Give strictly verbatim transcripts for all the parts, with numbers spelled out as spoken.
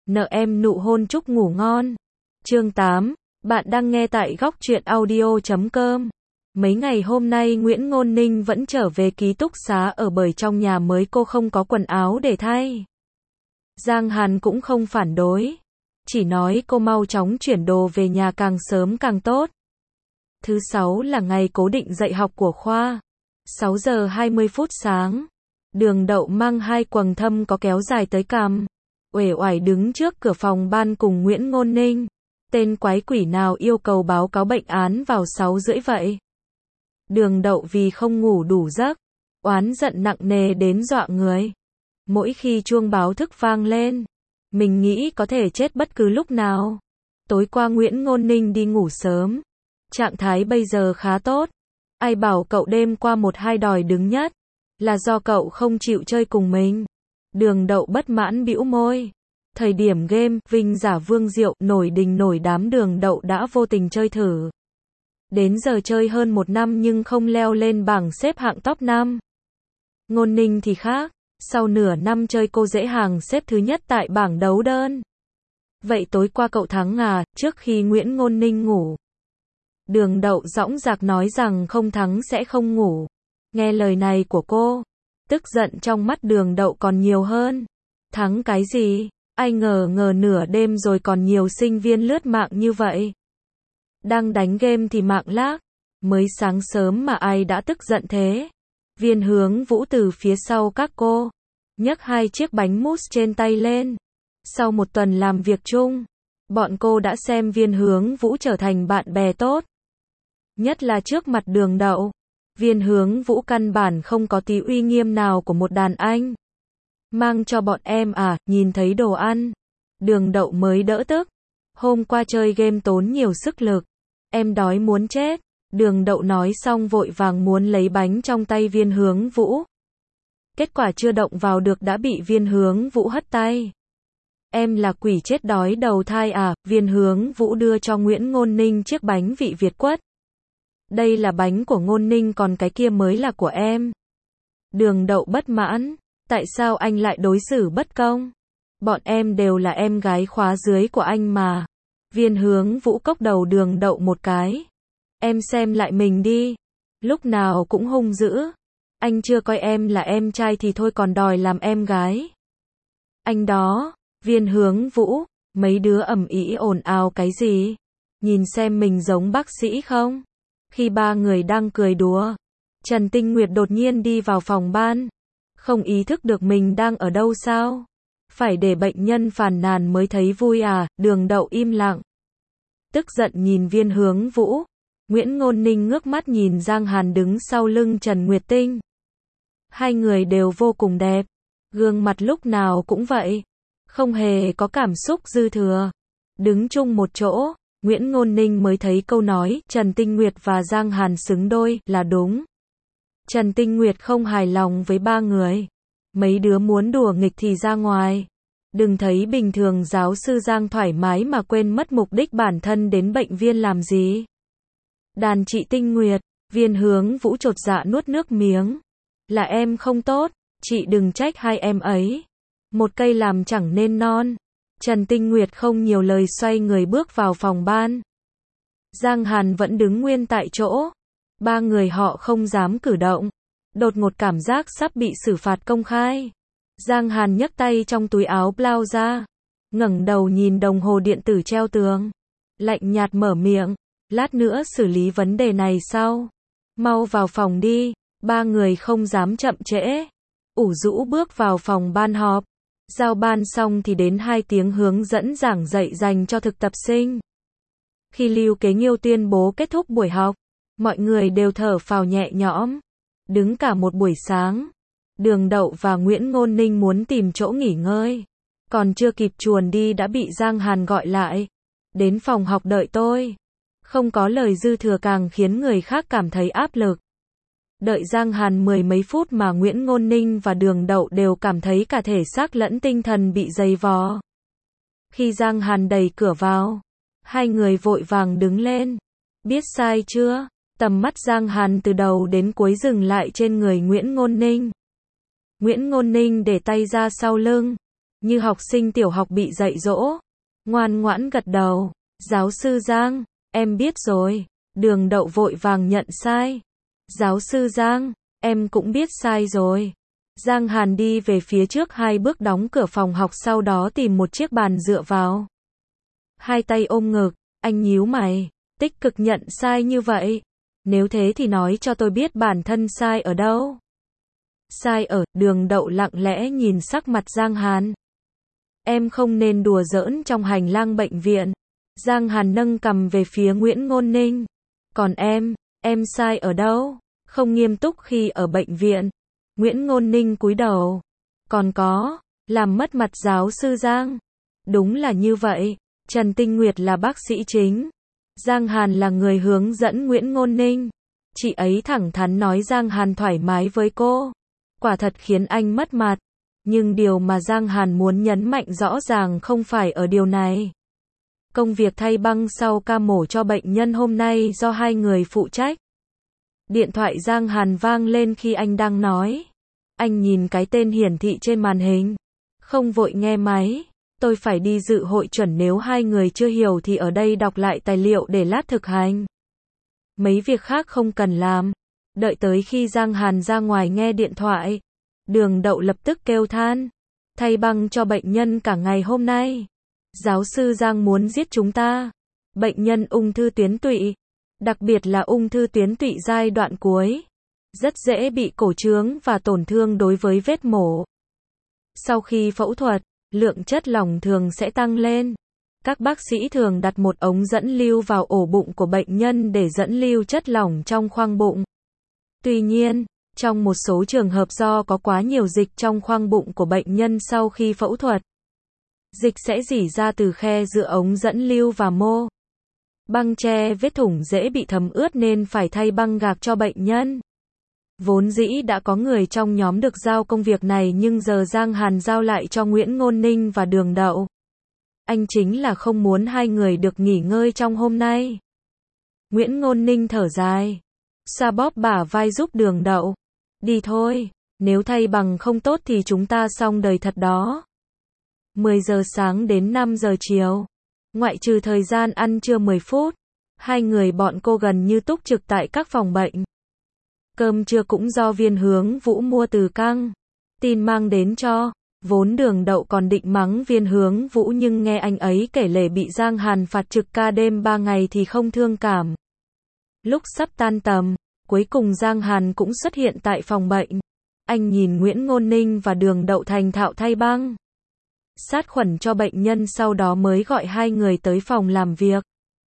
Nợ em nụ hôn chúc ngủ ngon. Chương tám. Bạn đang nghe tại góc truyện audio chấm com. Mấy ngày hôm nay Nguyễn Ngôn Ninh vẫn trở về ký túc xá ở bởi trong nhà mới cô không có quần áo để thay. Giang Hàn cũng không phản đối. Chỉ nói cô mau chóng chuyển đồ về nhà càng sớm càng tốt. Thứ sáu là ngày cố định dạy học của khoa. sáu giờ hai mươi phút sáng. Đường Đậu mang hai quầng thâm có kéo dài tới cằm, uể oải đứng trước cửa phòng ban cùng Nguyễn Ngôn Ninh. Tên quái quỷ nào yêu cầu báo cáo bệnh án vào sáu rưỡi vậy? Đường Đậu vì không ngủ đủ giấc, oán giận nặng nề đến dọa người. Mỗi khi chuông báo thức vang lên, mình nghĩ có thể chết bất cứ lúc nào. Tối qua Nguyễn Ngôn Ninh đi ngủ sớm, trạng thái bây giờ khá tốt. Ai bảo cậu đêm qua một hai đòi đứng nhất, là do cậu không chịu chơi cùng mình. Đường Đậu bất mãn bĩu môi. Thời điểm game Vinh giả Vương Diệu nổi đình nổi đám Đường Đậu đã vô tình chơi thử. Đến giờ chơi hơn một năm nhưng không leo lên bảng xếp hạng top năm. Ngôn Ninh thì khác, sau nửa năm chơi cô dễ hàng xếp thứ nhất tại bảng đấu đơn. Vậy tối qua cậu thắng à? Trước khi Nguyễn Ngôn Ninh ngủ, Đường Đậu dõng dạc nói rằng không thắng sẽ không ngủ. Nghe lời này của cô, tức giận trong mắt Đường Đậu còn nhiều hơn. Thắng cái gì? Ai ngờ ngờ nửa đêm rồi còn nhiều sinh viên lướt mạng như vậy. Đang đánh game thì mạng lag. Mới sáng sớm mà ai đã tức giận thế? Viên Hướng Vũ từ phía sau các cô, nhấc hai chiếc bánh mousse trên tay lên. Sau một tuần làm việc chung, bọn cô đã xem Viên Hướng Vũ trở thành bạn bè tốt. Nhất là trước mặt Đường Đậu, Viên Hướng Vũ căn bản không có tí uy nghiêm nào của một đàn anh. Mang cho bọn em à? Nhìn thấy đồ ăn, Đường Đậu mới đỡ tức. Hôm qua chơi game tốn nhiều sức lực, em đói muốn chết. Đường Đậu nói xong vội vàng muốn lấy bánh trong tay Viên Hướng Vũ. Kết quả chưa động vào được đã bị Viên Hướng Vũ hất tay. Em là quỷ chết đói đầu thai à? Viên Hướng Vũ đưa cho Nguyễn Ngôn Ninh chiếc bánh vị Việt quất. Đây là bánh của Ngôn Ninh còn cái kia mới là của em. Đường Đậu bất mãn. Tại sao anh lại đối xử bất công? Bọn em đều là em gái khóa dưới của anh mà. Viên Hướng Vũ cốc đầu Đường Đậu một cái. Em xem lại mình đi. Lúc nào cũng hung dữ. Anh chưa coi em là em trai thì thôi còn đòi làm em gái. Anh đó. Viên Hướng Vũ. Mấy đứa ầm ĩ ồn ào cái gì? Nhìn xem mình giống bác sĩ không? Khi ba người đang cười đùa, Trần Tinh Nguyệt đột nhiên đi vào phòng ban. Không ý thức được mình đang ở đâu sao? Phải để bệnh nhân phàn nàn mới thấy vui à? Đường Đậu im lặng, tức giận nhìn Viên Hướng Vũ. Nguyễn Ngôn Ninh ngước mắt nhìn Giang Hàn đứng sau lưng Trần Nguyệt Tinh. Hai người đều vô cùng đẹp, gương mặt lúc nào cũng vậy, không hề có cảm xúc dư thừa. Đứng chung một chỗ, Nguyễn Ngôn Ninh mới thấy câu nói Trần Tinh Nguyệt và Giang Hàn xứng đôi là đúng. Trần Tinh Nguyệt không hài lòng với ba người. Mấy đứa muốn đùa nghịch thì ra ngoài. Đừng thấy bình thường giáo sư Giang thoải mái mà quên mất mục đích bản thân đến bệnh viện làm gì. Đàn chị Tinh Nguyệt. Viên Hướng Vũ chột dạ nuốt nước miếng. Là em không tốt, chị đừng trách hai em ấy. Một cây làm chẳng nên non. Trần Tinh Nguyệt không nhiều lời xoay người bước vào phòng ban. Giang Hàn vẫn đứng nguyên tại chỗ. Ba người họ không dám cử động. Đột ngột cảm giác sắp bị xử phạt công khai. Giang Hàn nhấc tay trong túi áo blau ra, ngẩng đầu nhìn đồng hồ điện tử treo tường, lạnh nhạt mở miệng. Lát nữa xử lý vấn đề này sau. Mau vào phòng đi. Ba người không dám chậm trễ. Ủ rũ bước vào phòng ban họp. Giao ban xong thì đến hai tiếng hướng dẫn giảng dạy dành cho thực tập sinh. Khi Lưu Kế Nghiêu tuyên bố kết thúc buổi học, mọi người đều thở phào nhẹ nhõm. Đứng cả một buổi sáng, Đường Đậu và Nguyễn Ngôn Ninh muốn tìm chỗ nghỉ ngơi. Còn chưa kịp chuồn đi đã bị Giang Hàn gọi lại. Đến phòng học đợi tôi. Không có lời dư thừa càng khiến người khác cảm thấy áp lực. Đợi Giang Hàn mười mấy phút mà Nguyễn Ngôn Ninh và Đường Đậu đều cảm thấy cả thể xác lẫn tinh thần bị dày vò. Khi Giang Hàn đẩy cửa vào, hai người vội vàng đứng lên. Biết sai chưa? Tầm mắt Giang Hàn từ đầu đến cuối dừng lại trên người Nguyễn Ngôn Ninh. Nguyễn Ngôn Ninh để tay ra sau lưng, như học sinh tiểu học bị dạy dỗ. Ngoan ngoãn gật đầu. Giáo sư Giang, em biết rồi. Đường Đậu vội vàng nhận sai. Giáo sư Giang, em cũng biết sai rồi. Giang Hàn đi về phía trước hai bước đóng cửa phòng học, sau đó tìm một chiếc bàn dựa vào. Hai tay ôm ngực, anh nhíu mày, tích cực nhận sai như vậy. Nếu thế thì nói cho tôi biết bản thân sai ở đâu. Sai ở, Đường Đậu lặng lẽ nhìn sắc mặt Giang Hàn. Em không nên đùa giỡn trong hành lang bệnh viện. Giang Hàn nâng cằm về phía Nguyễn Ngôn Ninh. Còn em, em sai ở đâu? Không nghiêm túc khi ở bệnh viện. Nguyễn Ngôn Ninh cúi đầu. Còn có, làm mất mặt giáo sư Giang. Đúng là như vậy, Trần Tinh Nguyệt là bác sĩ chính. Giang Hàn là người hướng dẫn Nguyễn Ngôn Ninh. Chị ấy thẳng thắn nói Giang Hàn thoải mái với cô. Quả thật khiến anh mất mặt. Nhưng điều mà Giang Hàn muốn nhấn mạnh rõ ràng không phải ở điều này. Công việc thay băng sau ca mổ cho bệnh nhân hôm nay do hai người phụ trách. Điện thoại Giang Hàn vang lên khi anh đang nói. Anh nhìn cái tên hiển thị trên màn hình. Không vội nghe máy. Tôi phải đi dự hội chuẩn, nếu hai người chưa hiểu thì ở đây đọc lại tài liệu để lát thực hành. Mấy việc khác không cần làm. Đợi tới khi Giang Hàn ra ngoài nghe điện thoại. Đường Đậu lập tức kêu than. Thay băng cho bệnh nhân cả ngày hôm nay. Giáo sư Giang muốn giết chúng ta. Bệnh nhân ung thư tuyến tụy. Đặc biệt là ung thư tuyến tụy giai đoạn cuối. Rất dễ bị cổ trướng và tổn thương đối với vết mổ. Sau khi phẫu thuật, lượng chất lỏng thường sẽ tăng lên. Các bác sĩ thường đặt một ống dẫn lưu vào ổ bụng của bệnh nhân để dẫn lưu chất lỏng trong khoang bụng. Tuy nhiên, trong một số trường hợp do có quá nhiều dịch trong khoang bụng của bệnh nhân sau khi phẫu thuật, dịch sẽ rỉ ra từ khe giữa ống dẫn lưu và mô. Băng che vết thủng dễ bị thấm ướt nên phải thay băng gạc cho bệnh nhân. Vốn dĩ đã có người trong nhóm được giao công việc này, nhưng giờ Giang Hàn giao lại cho Nguyễn Ngôn Ninh và Đường Đậu. Anh chính là không muốn hai người được nghỉ ngơi trong hôm nay. Nguyễn Ngôn Ninh thở dài, xoa bóp bả vai giúp Đường Đậu. Đi thôi, nếu thay bằng không tốt thì chúng ta xong đời thật đó. mười giờ sáng đến năm giờ chiều. Ngoại trừ thời gian ăn trưa mười phút, hai người bọn cô gần như túc trực tại các phòng bệnh. Cơm trưa cũng do Viên Hướng Vũ mua từ căng tin mang đến cho. Vốn Đường Đậu còn định mắng Viên Hướng Vũ, nhưng nghe anh ấy kể lể bị Giang Hàn phạt trực ca đêm ba ngày thì không thương cảm. Lúc sắp tan tầm, cuối cùng Giang Hàn cũng xuất hiện tại phòng bệnh. Anh nhìn Nguyễn Ngôn Ninh và Đường Đậu thành thạo thay băng, sát khuẩn cho bệnh nhân, sau đó mới gọi hai người tới phòng làm việc.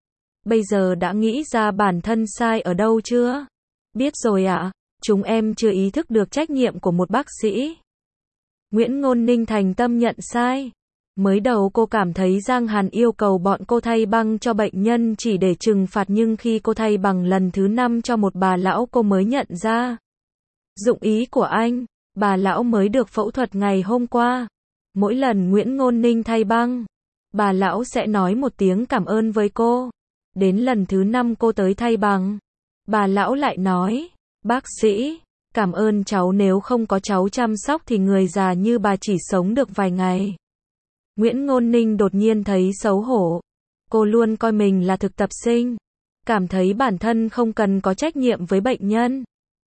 Bây giờ đã nghĩ ra bản thân sai ở đâu chưa? Biết rồi ạ, à, chúng em chưa ý thức được trách nhiệm của một bác sĩ. Nguyễn Ngôn Ninh thành tâm nhận sai. Mới đầu cô cảm thấy Giang Hàn yêu cầu bọn cô thay băng cho bệnh nhân chỉ để trừng phạt, nhưng khi cô thay bằng lần thứ năm cho một bà lão, cô mới nhận ra dụng ý của anh. Bà lão mới được phẫu thuật ngày hôm qua. Mỗi lần Nguyễn Ngôn Ninh thay băng, bà lão sẽ nói một tiếng cảm ơn với cô. Đến lần thứ năm cô tới thay bằng, bà lão lại nói, bác sĩ, cảm ơn cháu, nếu không có cháu chăm sóc thì người già như bà chỉ sống được vài ngày. Nguyễn Ngôn Ninh đột nhiên thấy xấu hổ. Cô luôn coi mình là thực tập sinh, cảm thấy bản thân không cần có trách nhiệm với bệnh nhân.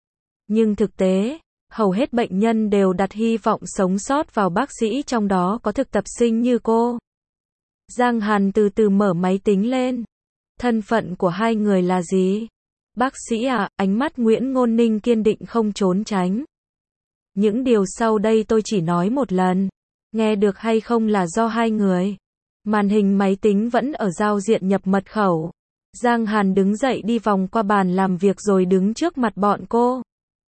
Nhưng thực tế, hầu hết bệnh nhân đều đặt hy vọng sống sót vào bác sĩ, trong đó có thực tập sinh như cô. Giang Hàn từ từ mở máy tính lên. Thân phận của hai người là gì? Bác sĩ à, ánh mắt Nguyễn Ngôn Ninh kiên định không trốn tránh. Những điều sau đây tôi chỉ nói một lần. Nghe được hay không là do hai người. Màn hình máy tính vẫn ở giao diện nhập mật khẩu. Giang Hàn đứng dậy đi vòng qua bàn làm việc rồi đứng trước mặt bọn cô.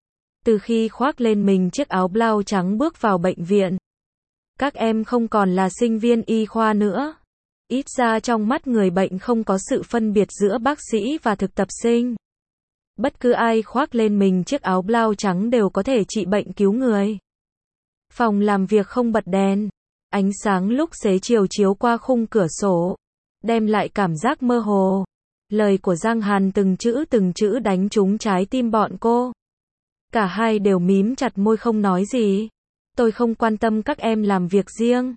Từ khi khoác lên mình chiếc áo blau trắng bước vào bệnh viện, các em không còn là sinh viên y khoa nữa. Ít ra trong mắt người bệnh không có sự phân biệt giữa bác sĩ và thực tập sinh. Bất cứ ai khoác lên mình chiếc áo blau trắng đều có thể trị bệnh cứu người. Phòng làm việc không bật đèn. Ánh sáng lúc xế chiều chiếu qua khung cửa sổ, đem lại cảm giác mơ hồ. Lời của Giang Hàn từng chữ từng chữ đánh trúng trái tim bọn cô. Cả hai đều mím chặt môi không nói gì. Tôi không quan tâm các em làm việc riêng.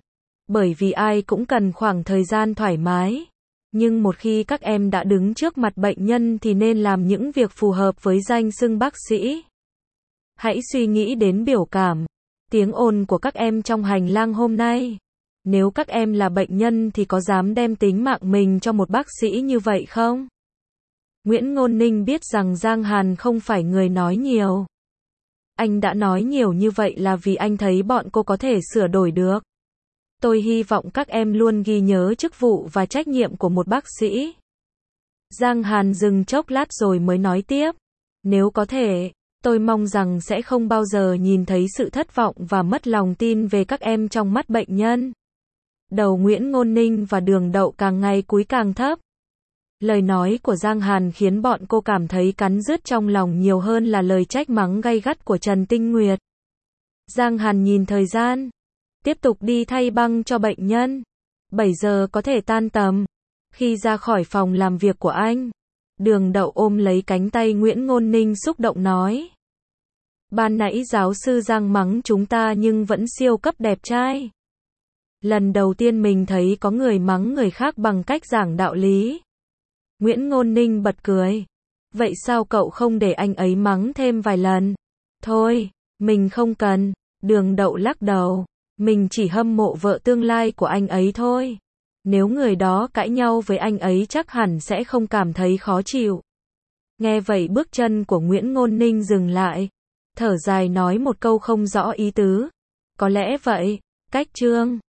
Bởi vì ai cũng cần khoảng thời gian thoải mái. Nhưng một khi các em đã đứng trước mặt bệnh nhân thì nên làm những việc phù hợp với danh xưng bác sĩ. Hãy suy nghĩ đến biểu cảm, tiếng ồn của các em trong hành lang hôm nay. Nếu các em là bệnh nhân thì có dám đem tính mạng mình cho một bác sĩ như vậy không? Nguyễn Ngôn Ninh biết rằng Giang Hàn không phải người nói nhiều. Anh đã nói nhiều như vậy là vì anh thấy bọn cô có thể sửa đổi được. Tôi hy vọng các em luôn ghi nhớ chức vụ và trách nhiệm của một bác sĩ. Giang Hàn dừng chốc lát rồi mới nói tiếp. Nếu có thể, tôi mong rằng sẽ không bao giờ nhìn thấy sự thất vọng và mất lòng tin về các em trong mắt bệnh nhân. Đầu Nguyễn Ngôn Ninh và Đường Đậu càng ngày cúi càng thấp. Lời nói của Giang Hàn khiến bọn cô cảm thấy cắn rứt trong lòng nhiều hơn là lời trách mắng gay gắt của Trần Tinh Nguyệt. Giang Hàn nhìn thời gian. Tiếp tục đi thay băng cho bệnh nhân. bảy giờ có thể tan tầm. Khi ra khỏi phòng làm việc của anh, Đường Đậu ôm lấy cánh tay Nguyễn Ngôn Ninh xúc động nói. Ban nãy giáo sư Giang mắng chúng ta nhưng vẫn siêu cấp đẹp trai. Lần đầu tiên mình thấy có người mắng người khác bằng cách giảng đạo lý. Nguyễn Ngôn Ninh bật cười. Vậy sao cậu không để anh ấy mắng thêm vài lần? Thôi, mình không cần. Đường Đậu lắc đầu. Mình chỉ hâm mộ vợ tương lai của anh ấy thôi. Nếu người đó cãi nhau với anh ấy chắc hẳn sẽ không cảm thấy khó chịu. Nghe vậy bước chân của Nguyễn Ngôn Ninh dừng lại. Thở dài nói một câu không rõ ý tứ. Có lẽ vậy. Cách chương